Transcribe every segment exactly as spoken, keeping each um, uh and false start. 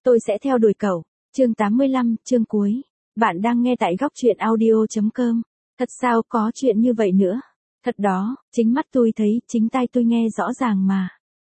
tôi sẽ theo đuổi cậu. Chương tám mươi lăm, chương cuối. Bạn đang nghe tại góc truyện audio chấm com. Thật sao có chuyện như vậy nữa? Thật đó, chính mắt tôi thấy, chính tai tôi nghe rõ ràng mà.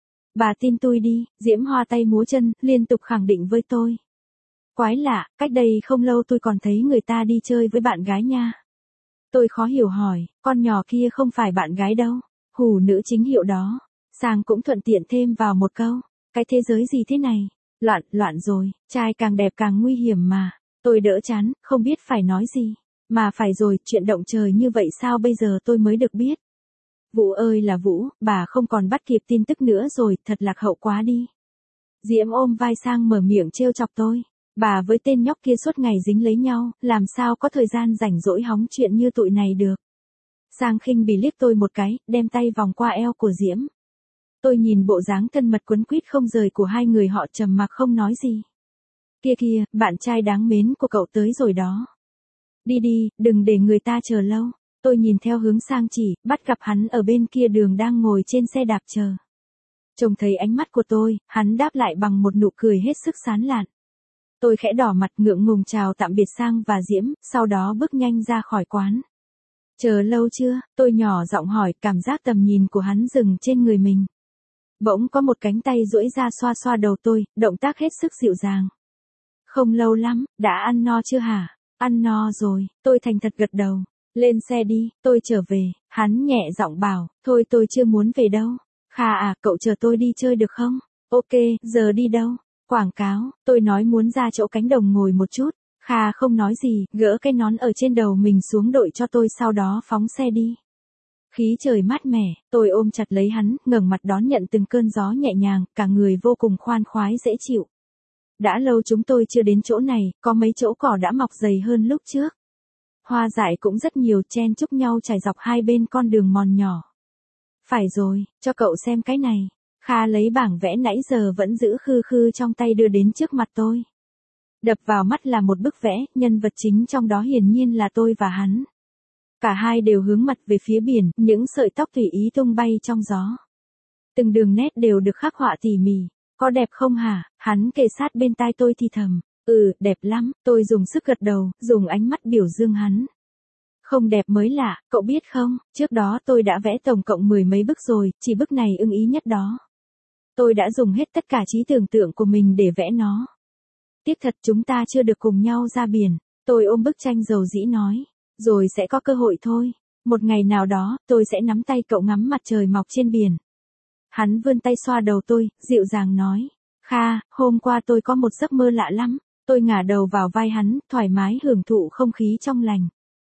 Bà tin tôi đi, Diễm Hoa tay múa chân, liên tục khẳng định với tôi. Quái lạ, cách đây không lâu tôi còn thấy người ta đi chơi với bạn gái nha. Tôi khó hiểu hỏi, con nhỏ kia không phải bạn gái đâu. Hủ nữ chính hiệu đó. Sang cũng thuận tiện thêm vào một câu. Cái thế giới gì thế này? Loạn, loạn rồi, trai càng đẹp càng nguy hiểm mà. Tôi đỡ chán, không biết phải nói gì. Mà phải rồi, chuyện động trời như vậy sao bây giờ tôi mới được biết. Vũ ơi là Vũ, bà không còn bắt kịp tin tức nữa rồi, thật lạc hậu quá đi. Diễm ôm vai Sang mở miệng trêu chọc tôi. Bà với tên nhóc kia suốt ngày dính lấy nhau, làm sao có thời gian rảnh rỗi hóng chuyện như tụi này được. Sang khinh bỉ liếc tôi một cái, đem tay vòng qua eo của Diễm. Tôi nhìn bộ dáng thân mật quấn quýt không rời của hai người họ trầm mặc không nói gì. Kia kia, bạn trai đáng mến của cậu tới rồi đó. Đi đi, đừng để người ta chờ lâu. Tôi nhìn theo hướng Sang chỉ, bắt gặp hắn ở bên kia đường đang ngồi trên xe đạp chờ. Trông thấy ánh mắt của tôi, hắn đáp lại bằng một nụ cười hết sức sán lạn. Tôi khẽ đỏ mặt ngượng ngùng chào tạm biệt Sang và Diễm, sau đó bước nhanh ra khỏi quán. Chờ lâu chưa? Tôi nhỏ giọng hỏi, cảm giác tầm nhìn của hắn dừng trên người mình. Bỗng có một cánh tay duỗi ra xoa xoa đầu tôi, động tác hết sức dịu dàng. Không lâu lắm, đã ăn no chưa hả? Ăn no rồi, tôi thành thật gật đầu. Lên xe đi, tôi trở về, hắn nhẹ giọng bảo, thôi tôi chưa muốn về đâu. Kha à, cậu chờ tôi đi chơi được không? Ok, giờ đi đâu? Quảng cáo, tôi nói muốn ra chỗ cánh đồng ngồi một chút. Kha không nói gì, gỡ cái nón ở trên đầu mình xuống đội cho tôi sau đó phóng xe đi. Khí trời mát mẻ, tôi ôm chặt lấy hắn, ngẩng mặt đón nhận từng cơn gió nhẹ nhàng, cả người vô cùng khoan khoái dễ chịu. Đã lâu chúng tôi chưa đến chỗ này, có mấy chỗ cỏ đã mọc dày hơn lúc trước. Hoa dại cũng rất nhiều chen chúc nhau trải dọc hai bên con đường mòn nhỏ. Phải rồi, cho cậu xem cái này. Kha lấy bảng vẽ nãy giờ vẫn giữ khư khư trong tay đưa đến trước mặt tôi. Đập vào mắt là một bức vẽ, nhân vật chính trong đó hiển nhiên là tôi và hắn. Cả hai đều hướng mặt về phía biển, những sợi tóc tùy ý tung bay trong gió. Từng đường nét đều được khắc họa tỉ mỉ. Có đẹp không hả? Hắn kề sát bên tai tôi thì thầm. Ừ, đẹp lắm, tôi dùng sức gật đầu, dùng ánh mắt biểu dương hắn. Không đẹp mới lạ, cậu biết không, trước đó tôi đã vẽ tổng cộng mười mấy bức rồi, chỉ bức này ưng ý nhất đó. Tôi đã dùng hết tất cả trí tưởng tượng của mình để vẽ nó. Tiếc thật chúng ta chưa được cùng nhau ra biển, tôi ôm bức tranh dầu dĩ nói. Rồi sẽ có cơ hội thôi, một ngày nào đó, tôi sẽ nắm tay cậu ngắm mặt trời mọc trên biển. Hắn vươn tay xoa đầu tôi, dịu dàng nói. Kha, hôm qua tôi có một giấc mơ lạ lắm. Tôi ngả đầu vào vai hắn, thoải mái hưởng thụ không khí trong lành.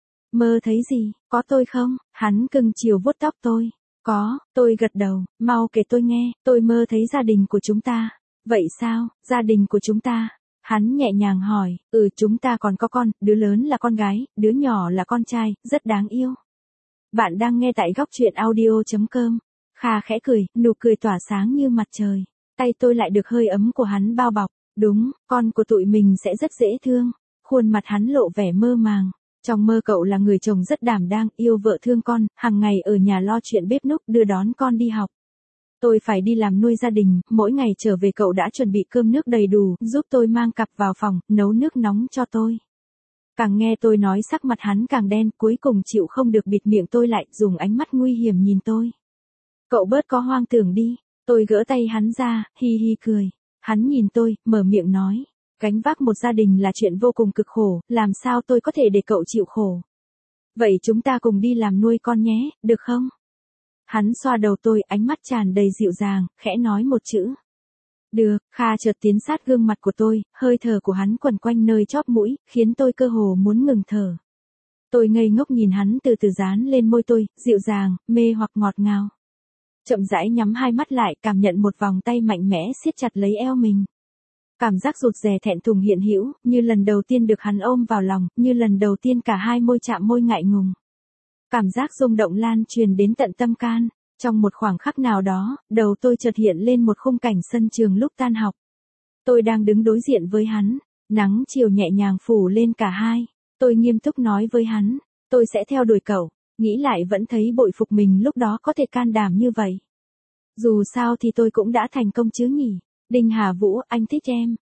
Mơ thấy gì, có tôi không? Hắn cưng chiều vuốt tóc tôi. Có, tôi gật đầu, mau kể tôi nghe, tôi mơ thấy gia đình của chúng ta. Vậy sao, gia đình của chúng ta? Hắn nhẹ nhàng hỏi, ừ chúng ta còn có con, đứa lớn là con gái, đứa nhỏ là con trai, rất đáng yêu. Bạn đang nghe tại góc truyện audio chấm com. Kha khẽ cười, nụ cười tỏa sáng như mặt trời. Tay tôi lại được hơi ấm của hắn bao bọc. Đúng, con của tụi mình sẽ rất dễ thương. Khuôn mặt hắn lộ vẻ mơ màng. Trong mơ cậu là người chồng rất đảm đang, yêu vợ thương con, hàng ngày ở nhà lo chuyện bếp núc, đưa đón con đi học. Tôi phải đi làm nuôi gia đình, mỗi ngày trở về cậu đã chuẩn bị cơm nước đầy đủ, giúp tôi mang cặp vào phòng, nấu nước nóng cho tôi. Càng nghe tôi nói sắc mặt hắn càng đen, cuối cùng chịu không được bịt miệng tôi lại, dùng ánh mắt nguy hiểm nhìn tôi. Cậu bớt có hoang tưởng đi, tôi gỡ tay hắn ra, hi hi cười. Hắn nhìn tôi, mở miệng nói, gánh vác một gia đình là chuyện vô cùng cực khổ, làm sao tôi có thể để cậu chịu khổ. Vậy chúng ta cùng đi làm nuôi con nhé, được không? Hắn xoa đầu tôi, ánh mắt tràn đầy dịu dàng, khẽ nói một chữ. Được, Kha chợt tiến sát gương mặt của tôi, hơi thở của hắn quẩn quanh nơi chóp mũi, khiến tôi cơ hồ muốn ngừng thở. Tôi ngây ngốc nhìn hắn từ từ dán lên môi tôi, dịu dàng, mê hoặc ngọt ngào. Chậm rãi nhắm hai mắt lại, cảm nhận một vòng tay mạnh mẽ siết chặt lấy eo mình. Cảm giác rụt rè thẹn thùng hiện hữu, như lần đầu tiên được hắn ôm vào lòng, như lần đầu tiên cả hai môi chạm môi ngại ngùng. Cảm giác rung động lan truyền đến tận tâm can. Trong một khoảng khắc nào đó, đầu tôi chợt hiện lên một khung cảnh sân trường lúc tan học. Tôi đang đứng đối diện với hắn, nắng chiều nhẹ nhàng phủ lên cả hai. Tôi nghiêm túc nói với hắn, tôi sẽ theo đuổi cậu. Nghĩ lại vẫn thấy bội phục mình lúc đó có thể can đảm như vậy. Dù sao thì tôi cũng đã thành công chứ nhỉ. Đinh Hà Vũ, anh thích em.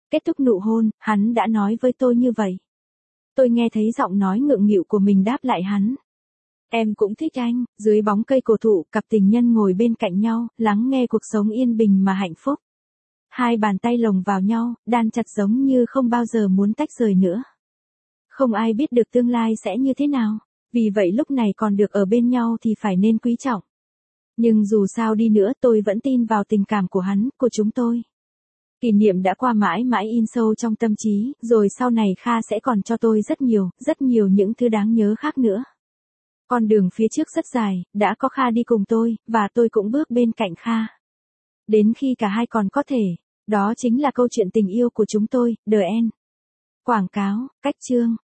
Kết thúc nụ hôn, hắn đã nói với tôi như vậy. Tôi nghe thấy giọng nói ngượng nghịu của mình đáp lại hắn. Em cũng thích anh. Dưới bóng cây cổ thụ, cặp tình nhân ngồi bên cạnh nhau, lắng nghe cuộc sống yên bình mà hạnh phúc. Hai bàn tay lồng vào nhau, đan chặt giống như không bao giờ muốn tách rời nữa. Không ai biết được tương lai sẽ như thế nào. Vì vậy lúc này còn được ở bên nhau thì phải nên quý trọng. Nhưng dù sao đi nữa tôi vẫn tin vào tình cảm của hắn, của chúng tôi. Kỷ niệm đã qua mãi mãi in sâu trong tâm trí, rồi sau này Kha sẽ còn cho tôi rất nhiều, rất nhiều những thứ đáng nhớ khác nữa. Con đường phía trước rất dài, đã có Kha đi cùng tôi, và tôi cũng bước bên cạnh Kha. Đến khi cả hai còn có thể, đó chính là câu chuyện tình yêu của chúng tôi, The End. Quảng cáo, cách chương.